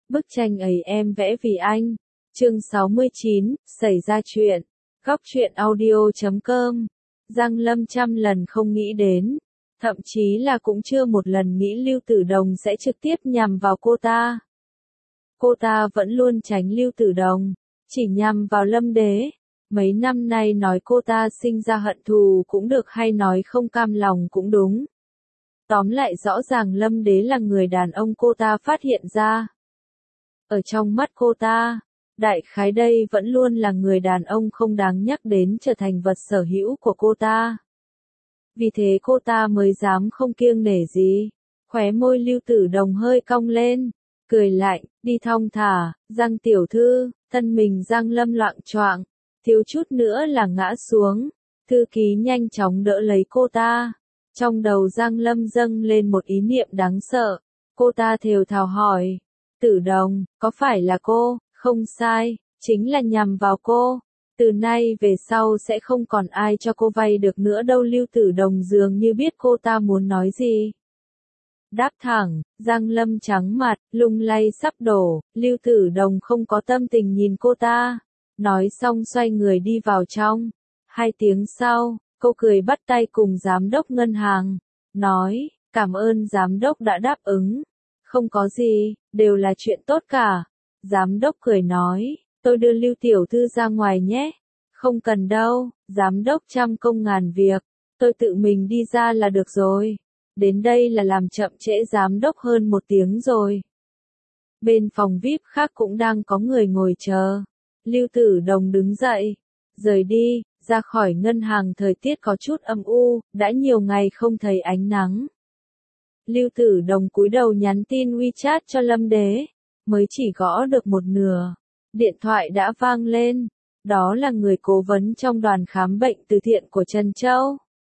Bức tranh ấy em vẽ vì anh. Chương 69, xảy ra chuyện. Góc truyện audio.com. Giang Lâm trăm lần không nghĩ đến, thậm chí là cũng chưa một lần nghĩ Lưu Tử Đồng sẽ trực tiếp nhằm vào cô ta. Cô ta vẫn luôn tránh Lưu Tử Đồng, chỉ nhằm vào Lâm Đế. Mấy năm nay nói cô ta sinh ra hận thù cũng được hay nói không cam lòng cũng đúng. Tóm lại rõ ràng Lâm Đế là người đàn ông cô ta phát hiện ra. Ở trong mắt cô ta, đại khái đây vẫn luôn là người đàn ông không đáng nhắc đến trở thành vật sở hữu của cô ta. Vì thế cô ta mới dám không kiêng nể gì. Khóe môi Lưu Tử Đồng hơi cong lên, cười lạnh, đi thong thả, Giang tiểu thư, thân mình Giang Lâm loạng choạng, thiếu chút nữa là ngã xuống. Thư ký nhanh chóng đỡ lấy cô ta. Trong đầu Giang Lâm dâng lên một ý niệm đáng sợ. Cô ta thều thào hỏi, Tử Đồng, có phải là cô? Không sai, chính là nhằm vào cô. Từ nay về sau sẽ không còn ai cho cô vay được nữa đâu. Lưu Tử Đồng dường như biết cô ta muốn nói gì. Đáp thẳng, Giang Lâm trắng mặt, lung lay sắp đổ. Lưu Tử Đồng không có tâm tình nhìn cô ta. Nói xong xoay người đi vào trong. 2 tiếng sau, cô cười bắt tay cùng giám đốc ngân hàng. Nói, cảm ơn giám đốc đã đáp ứng. Không có gì, đều là chuyện tốt cả. Giám đốc cười nói, tôi đưa Lưu tiểu thư ra ngoài nhé. Không cần đâu, giám đốc trăm công ngàn việc, tôi tự mình đi ra là được rồi. Đến đây là làm chậm trễ giám đốc hơn 1 tiếng rồi. Bên phòng VIP khác cũng đang có người ngồi chờ. Lưu Tử Đồng đứng dậy, rời đi, ra khỏi ngân hàng. Thời tiết có chút âm u, đã nhiều ngày không thấy ánh nắng. Lưu Tử Đồng cúi đầu nhắn tin WeChat cho Lâm Đế, mới chỉ gõ được một nửa. Điện thoại đã vang lên, đó là người cố vấn trong đoàn khám bệnh từ thiện của Trần Châu.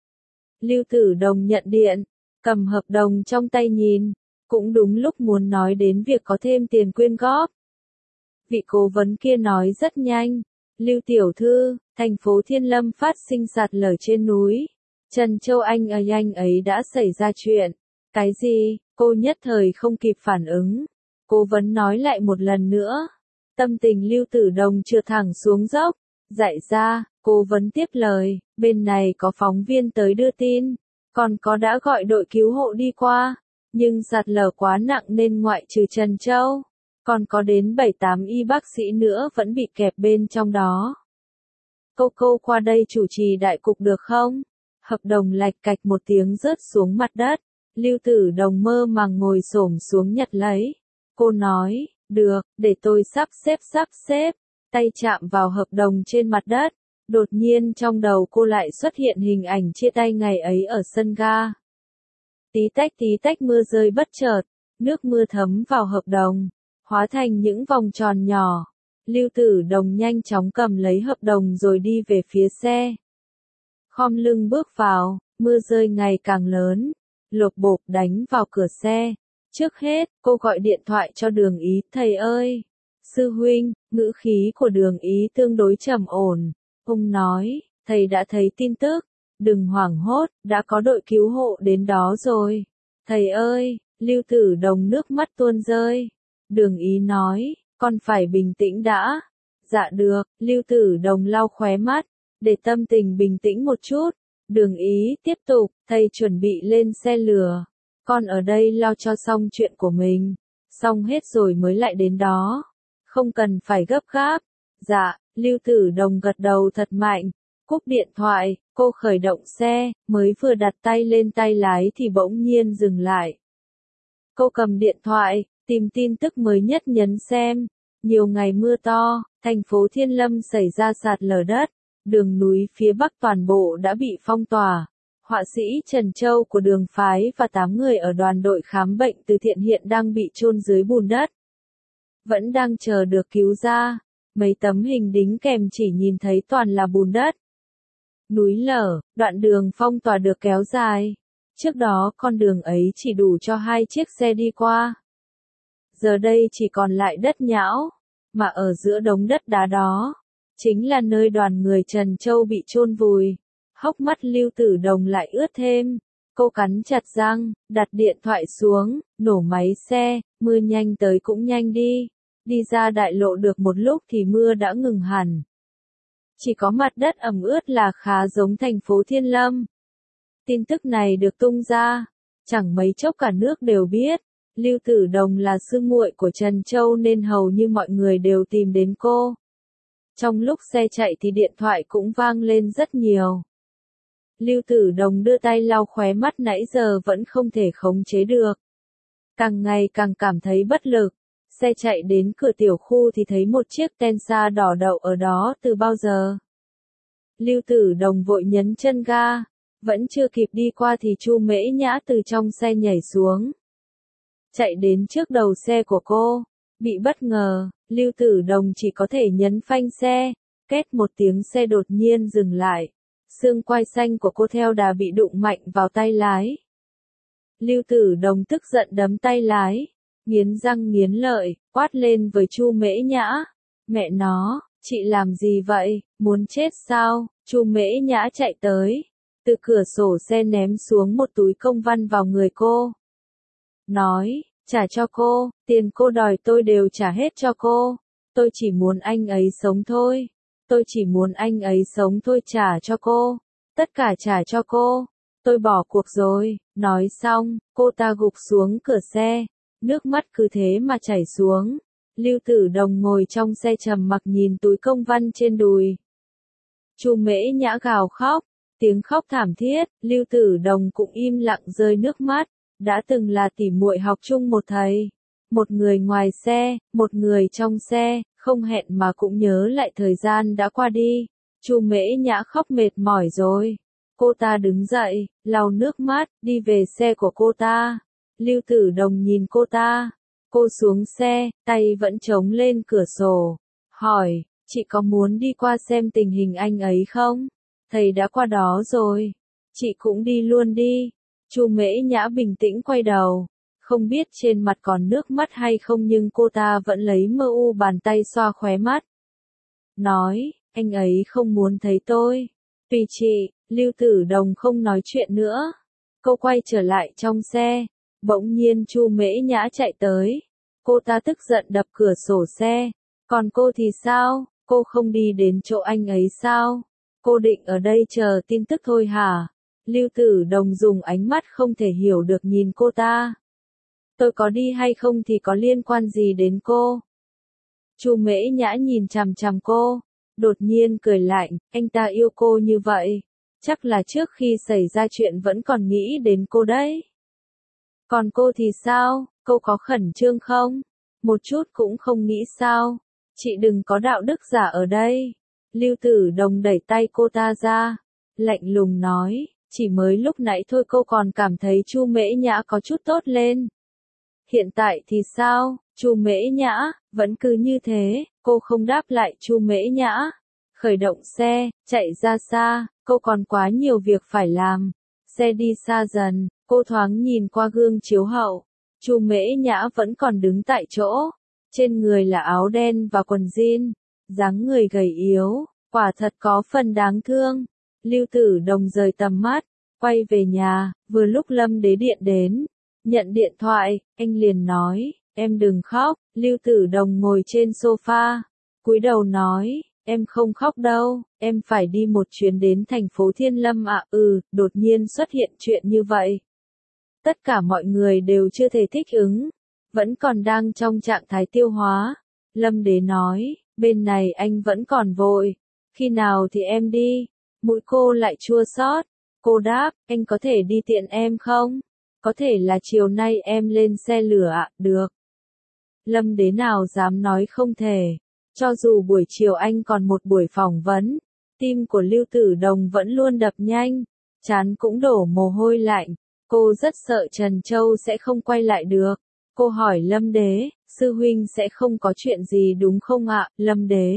Lưu Tử Đồng nhận điện, cầm hợp đồng trong tay nhìn, cũng đúng lúc muốn nói đến việc có thêm tiền quyên góp. Vị cố vấn kia nói rất nhanh, Lưu tiểu thư, thành phố Thiên Lâm phát sinh sạt lở trên núi. Trần Châu anh ấy đã xảy ra chuyện. Cái gì? Cô nhất thời không kịp phản ứng. Cố vấn nói lại một lần nữa. Tâm tình Lưu Tử Đồng trượt thẳng xuống dốc. Dại ra, cố vấn tiếp lời, bên này có phóng viên tới đưa tin, còn có đã gọi đội cứu hộ đi qua, nhưng sạt lở quá nặng nên ngoại trừ Trần Châu, còn có đến 7-8 y bác sĩ nữa vẫn bị kẹp bên trong đó. Cô qua đây chủ trì đại cục được không? Hợp đồng lạch cạch một tiếng rớt xuống mặt đất. Lưu Tử Đồng mơ màng ngồi xổm xuống nhặt lấy. Cô nói, được, để tôi sắp xếp. Tay chạm vào hợp đồng trên mặt đất. Đột nhiên trong đầu cô lại xuất hiện hình ảnh chia tay ngày ấy ở sân ga. Tí tách mưa rơi bất chợt. Nước mưa thấm vào hợp đồng, hóa thành những vòng tròn nhỏ. Lưu Tử Đồng nhanh chóng cầm lấy hợp đồng rồi đi về phía xe. Khom lưng bước vào, mưa rơi ngày càng lớn. Lộp bộp đánh vào cửa xe. Trước hết, cô gọi điện thoại cho Đường Ý. Thầy ơi! Sư huynh, ngữ khí của Đường Ý tương đối trầm ổn. Ông nói, thầy đã thấy tin tức. Đừng hoảng hốt, đã có đội cứu hộ đến đó rồi. Thầy ơi! Lưu Tử Đồng nước mắt tuôn rơi. Đường Ý nói, con phải bình tĩnh đã. Dạ được, Lưu Tử Đồng lau khóe mắt, để tâm tình bình tĩnh một chút. Đường Ý tiếp tục, thầy chuẩn bị lên xe lửa. Con ở đây lo cho xong chuyện của mình. Xong hết rồi mới lại đến đó. Không cần phải gấp gáp. Dạ, Lưu Tử Đồng gật đầu thật mạnh. Cúp điện thoại, cô khởi động xe, mới vừa đặt tay lên tay lái thì bỗng nhiên dừng lại. Cô cầm điện thoại, tìm tin tức mới nhất nhấn xem. Nhiều ngày mưa to, thành phố Thiên Lâm xảy ra sạt lở đất. Đường núi phía Bắc toàn bộ đã bị phong tỏa. Họa sĩ Trần Châu của Đường phái và 8 người ở đoàn đội khám bệnh từ thiện hiện đang bị chôn dưới bùn đất. Vẫn đang chờ được cứu ra. Mấy tấm hình đính kèm chỉ nhìn thấy toàn là bùn đất. Núi lở, đoạn đường phong tỏa được kéo dài. Trước đó con đường ấy chỉ đủ cho 2 chiếc xe đi qua. Giờ đây chỉ còn lại đất nhão. Mà ở giữa đống đất đá đó, chính là nơi đoàn người Trần Châu bị chôn vùi. Hốc mắt Lưu Tử Đồng lại ướt thêm. Cô cắn chặt răng, đặt điện thoại xuống, nổ máy xe, mưa nhanh tới cũng nhanh đi. Đi ra đại lộ được một lúc thì mưa đã ngừng hẳn. Chỉ có mặt đất ẩm ướt là khá giống thành phố Thiên Lâm. Tin tức này được tung ra, chẳng mấy chốc cả nước đều biết. Lưu Tử Đồng là sư muội của Trần Châu nên hầu như mọi người đều tìm đến cô. Trong lúc xe chạy thì điện thoại cũng vang lên rất nhiều. Lưu Tử Đồng đưa tay lau khóe mắt nãy giờ vẫn không thể khống chế được. Càng ngày càng cảm thấy bất lực. Xe chạy đến cửa tiểu khu thì thấy một chiếc Tensa đỏ đậu ở đó từ bao giờ. Lưu Tử Đồng vội nhấn chân ga. Vẫn chưa kịp đi qua thì Chu Mễ Nhã từ trong xe nhảy xuống. Chạy đến trước đầu xe của cô. Bị bất ngờ, Lưu Tử Đồng chỉ có thể nhấn phanh xe. Két một tiếng xe đột nhiên dừng lại. Xương quai xanh của cô theo đà bị đụng mạnh vào tay lái. Lưu Tử Đồng tức giận đấm tay lái. Nghiến răng nghiến lợi, quát lên với Chu Mễ Nhã. Mẹ nó, chị làm gì vậy, muốn chết sao? Chu Mễ Nhã chạy tới. Từ cửa sổ xe ném xuống một túi công văn vào người cô. Nói, trả cho cô, tiền cô đòi tôi đều trả hết cho cô. Tôi chỉ muốn anh ấy sống thôi. Tôi chỉ muốn anh ấy sống thôi, trả cho cô. Tất cả trả cho cô. Tôi bỏ cuộc rồi. Nói xong, cô ta gục xuống cửa xe. Nước mắt cứ thế mà chảy xuống. Lưu Tử Đồng ngồi trong xe trầm mặc nhìn túi công văn trên đùi. Chu Mễ Nhã gào khóc. Tiếng khóc thảm thiết, Lưu Tử Đồng cũng im lặng rơi nước mắt. Đã từng là tỉ muội học chung một thầy. Một người ngoài xe, một người trong xe, không hẹn mà cũng nhớ lại thời gian đã qua đi. Chu Mễ Nhã khóc mệt mỏi rồi. Cô ta đứng dậy, lau nước mắt, đi về xe của cô ta. Lưu Tử Đồng nhìn cô ta. Cô xuống xe, tay vẫn chống lên cửa sổ. Hỏi, chị có muốn đi qua xem tình hình anh ấy không? Thầy đã qua đó rồi. Chị cũng đi luôn đi. Chu Mễ Nhã bình tĩnh quay đầu. Không biết trên mặt còn nước mắt hay không nhưng cô ta vẫn lấy mơ u bàn tay xoa khóe mắt. Nói, anh ấy không muốn thấy tôi. Tùy chị, Lưu Tử Đồng không nói chuyện nữa. Cô quay trở lại trong xe. Bỗng nhiên Chu Mễ Nhã chạy tới. Cô ta tức giận đập cửa sổ xe. Còn cô thì sao? Cô không đi đến chỗ anh ấy sao? Cô định ở đây chờ tin tức thôi hả? Lưu Tử Đồng dùng ánh mắt không thể hiểu được nhìn cô ta. Tôi có đi hay không thì có liên quan gì đến cô? Chu Mễ Nhã nhìn chằm chằm cô. Đột nhiên cười lạnh, anh ta yêu cô như vậy. Chắc là trước khi xảy ra chuyện vẫn còn nghĩ đến cô đấy. Còn cô thì sao? Cô có khẩn trương không? Một chút cũng không nghĩ sao? Chị đừng có đạo đức giả ở đây. Lưu Tử Đồng đẩy tay cô ta ra. Lạnh lùng nói, chỉ mới lúc nãy thôi cô còn cảm thấy Chu Mễ Nhã có chút tốt lên. Hiện tại thì sao? Chu Mễ Nhã, vẫn cứ như thế, cô không đáp lại Chu Mễ Nhã. Khởi động xe, chạy ra xa, cô còn quá nhiều việc phải làm. Xe đi xa dần, cô thoáng nhìn qua gương chiếu hậu. Chu Mễ Nhã vẫn còn đứng tại chỗ. Trên người là áo đen và quần jean. Dáng người gầy yếu, quả thật có phần đáng thương. Lưu Tử Đồng rời tầm mắt, quay về nhà, vừa lúc Lâm Đế Điện đến. Nhận điện thoại, anh liền nói, em đừng khóc. Lưu Tử Đồng ngồi trên sofa, cúi đầu nói, em không khóc đâu, em phải đi một chuyến đến thành phố Thiên Lâm ạ. Đột nhiên xuất hiện chuyện như vậy. Tất cả mọi người đều chưa thể thích ứng, vẫn còn đang trong trạng thái tiêu hóa. Lâm Đế nói, bên này anh vẫn còn vội, khi nào thì em đi? Mũi cô lại chua xót. Cô đáp, anh có thể đi tiện em không? Có thể là chiều nay em lên xe lửa ạ, được. Lâm Đế nào dám nói không thể. Cho dù buổi chiều anh còn một buổi phỏng vấn, tim của Lưu Tử Đồng vẫn luôn đập nhanh, trán cũng đổ mồ hôi lạnh. Cô rất sợ Trần Châu sẽ không quay lại được. Cô hỏi Lâm Đế, sư huynh sẽ không có chuyện gì đúng không ạ? Lâm Đế,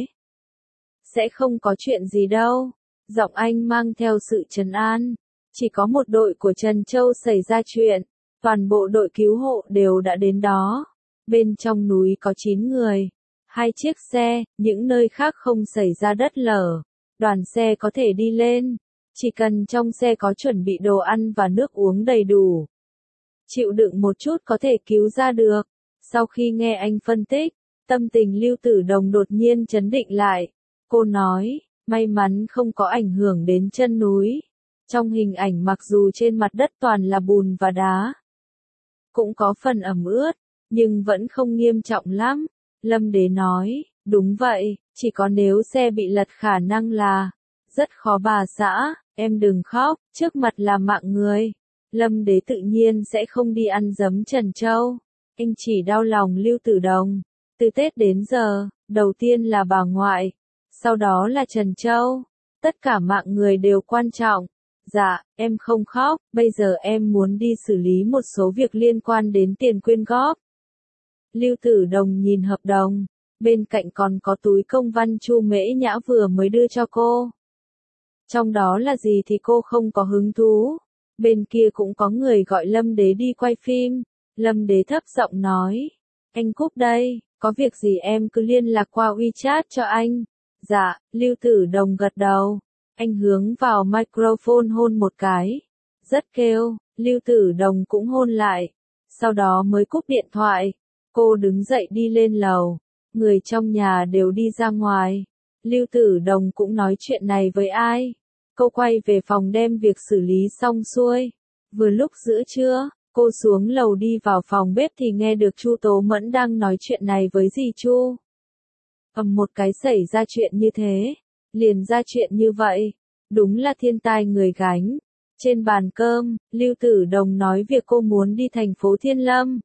sẽ không có chuyện gì đâu. Giọng anh mang theo sự trấn an. Chỉ có một đội của Trần Châu xảy ra chuyện. Toàn bộ đội cứu hộ đều đã đến đó. Bên trong núi có 9 người. 2 chiếc xe, những nơi khác không xảy ra đất lở. Đoàn xe có thể đi lên. Chỉ cần trong xe có chuẩn bị đồ ăn và nước uống đầy đủ. Chịu đựng một chút có thể cứu ra được. Sau khi nghe anh phân tích, tâm tình Lưu Tử Đồng đột nhiên chấn định lại. Cô nói, may mắn không có ảnh hưởng đến chân núi. Trong hình ảnh mặc dù trên mặt đất toàn là bùn và đá, cũng có phần ẩm ướt, nhưng vẫn không nghiêm trọng lắm. Lâm Đế nói, đúng vậy, chỉ có nếu xe bị lật khả năng là rất khó bà xã, em đừng khóc, trước mặt là mạng người. Lâm Đế tự nhiên sẽ không đi ăn giấm Trần Châu. Anh chỉ đau lòng Lưu Tử Đồng. Từ Tết đến giờ, đầu tiên là bà ngoại, sau đó là Trần Châu. Tất cả mạng người đều quan trọng. Dạ, em không khóc, bây giờ em muốn đi xử lý một số việc liên quan đến tiền quyên góp. Lưu Tử Đồng nhìn hợp đồng, bên cạnh còn có túi công văn Chu Mễ Nhã vừa mới đưa cho cô. Trong đó là gì thì cô không có hứng thú. Bên kia cũng có người gọi Lâm Đế đi quay phim. Lâm Đế thấp giọng nói, anh Cúc đây, có việc gì em cứ liên lạc qua WeChat cho anh. Dạ, Lưu Tử Đồng gật đầu. Anh hướng vào microphone hôn một cái. Rất kêu, Lưu Tử Đồng cũng hôn lại. Sau đó mới cúp điện thoại. Cô đứng dậy đi lên lầu. Người trong nhà đều đi ra ngoài. Lưu Tử Đồng cũng nói chuyện này với ai. Cô quay về phòng đem việc xử lý xong xuôi. Vừa lúc giữa trưa, cô xuống lầu đi vào phòng bếp thì nghe được Chu Tố Mẫn đang nói chuyện này với dì Chu. Một cái xảy ra chuyện như thế, liền ra chuyện như vậy, đúng là thiên tai người gánh. Trên bàn cơm, Lưu Tử Đồng nói việc cô muốn đi thành phố Thiên Lâm.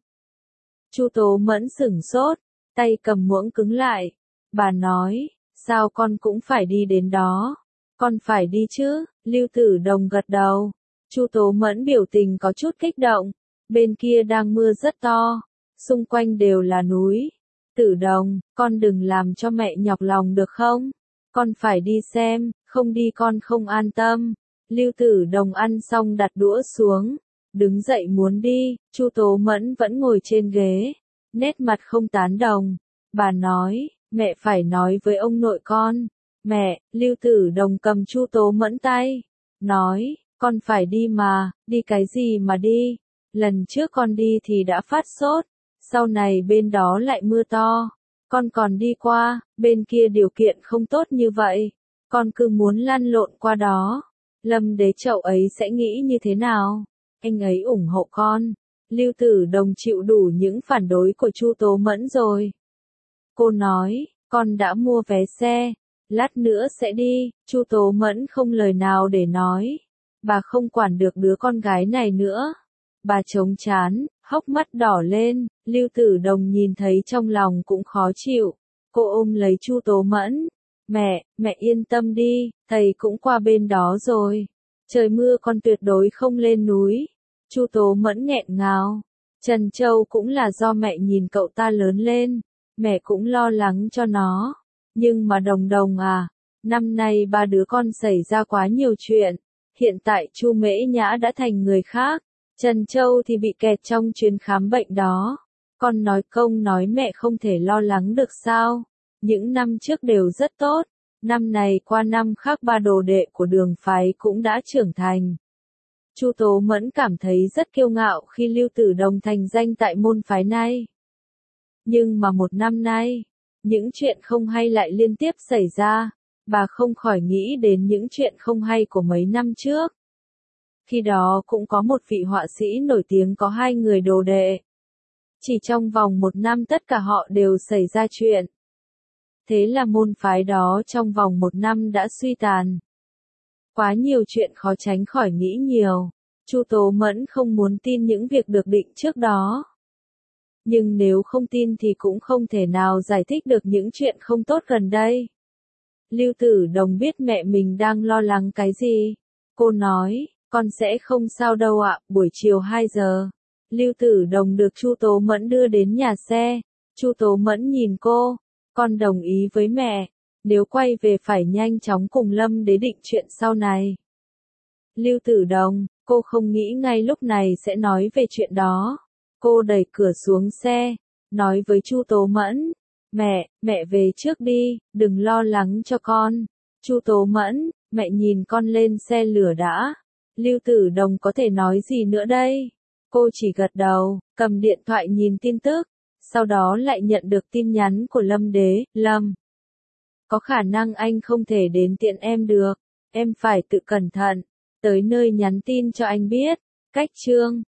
Chu Tố Mẫn sửng sốt, tay cầm muỗng cứng lại. Bà nói, sao con cũng phải đi đến đó? Con phải đi chứ, Lưu Tử Đồng gật đầu. Chu Tố Mẫn biểu tình có chút kích động. Bên kia đang mưa rất to, xung quanh đều là núi. Tử Đồng, con đừng làm cho mẹ nhọc lòng được không? Con phải đi xem, không đi con không an tâm. Lưu Tử Đồng ăn xong đặt đũa xuống, đứng dậy muốn đi, Chu Tố Mẫn vẫn ngồi trên ghế, nét mặt không tán đồng. Bà nói, mẹ phải nói với ông nội con. Mẹ, Lưu Tử Đồng cầm Chu Tố Mẫn tay, nói, con phải đi mà, đi cái gì mà đi? Lần trước con đi thì đã phát sốt, sau này bên đó lại mưa to, con còn đi qua, bên kia điều kiện không tốt như vậy, con cứ muốn lăn lộn qua đó. Lâm Đế chậu ấy sẽ nghĩ như thế nào? Anh ấy ủng hộ con. Lưu Tử Đồng chịu đủ những phản đối của Chu Tố Mẫn rồi. Cô nói, con đã mua vé xe, lát nữa sẽ đi. Chu Tố Mẫn không lời nào để nói. Bà không quản được đứa con gái này nữa. Bà chống chán, hốc mắt đỏ lên. Lưu Tử Đồng nhìn thấy trong lòng cũng khó chịu. Cô ôm lấy Chu Tố Mẫn. Mẹ yên tâm đi, thầy cũng qua bên đó rồi. Trời mưa con tuyệt đối không lên núi. Chu Tố Mẫn nghẹn ngào. Trần Châu cũng là do mẹ nhìn cậu ta lớn lên. Mẹ cũng lo lắng cho nó. Nhưng mà Đồng Đồng à, năm nay ba đứa con xảy ra quá nhiều chuyện. Hiện tại Chu Mễ Nhã đã thành người khác. Trần Châu thì bị kẹt trong chuyến khám bệnh đó. Con nói công nói mẹ không thể lo lắng được sao? Những năm trước đều rất tốt. Năm này qua năm khác ba đồ đệ của Đường phái cũng đã trưởng thành. Chu Tố Mẫn cảm thấy rất kiêu ngạo khi Lưu Tử Đồng thành danh tại môn phái này. Nhưng mà một năm nay, những chuyện không hay lại liên tiếp xảy ra. Bà không khỏi nghĩ đến những chuyện không hay của mấy năm trước. Khi đó cũng có một vị họa sĩ nổi tiếng có 2 người đồ đệ. Chỉ trong vòng 1 năm tất cả họ đều xảy ra chuyện. Thế là môn phái đó trong vòng 1 năm đã suy tàn. Quá nhiều chuyện khó tránh khỏi nghĩ nhiều. Chu Tố Mẫn không muốn tin những việc được định trước đó. Nhưng nếu không tin thì cũng không thể nào giải thích được những chuyện không tốt gần đây. Lưu Tử Đồng biết mẹ mình đang lo lắng cái gì. Cô nói, con sẽ không sao đâu ạ, buổi chiều 2 giờ. Lưu Tử Đồng được Chu Tố Mẫn đưa đến nhà xe. Chu Tố Mẫn nhìn cô, con đồng ý với mẹ, nếu quay về phải nhanh chóng cùng Lâm Đế định chuyện sau này. Lưu Tử Đồng, cô không nghĩ ngay lúc này sẽ nói về chuyện đó. Cô đẩy cửa xuống xe, nói với Chu Tố Mẫn, mẹ về trước đi, đừng lo lắng cho con. Chu Tố Mẫn, Mẹ nhìn con lên xe lửa đã. Lưu Tử Đồng có thể nói gì nữa đây? Cô chỉ gật đầu, cầm điện thoại nhìn tin tức. Sau đó lại nhận được tin nhắn của Lâm Đế. Lâm, có khả năng anh không thể đến tiện em được. Em phải tự cẩn thận. Tới nơi nhắn tin cho anh biết. Cách chương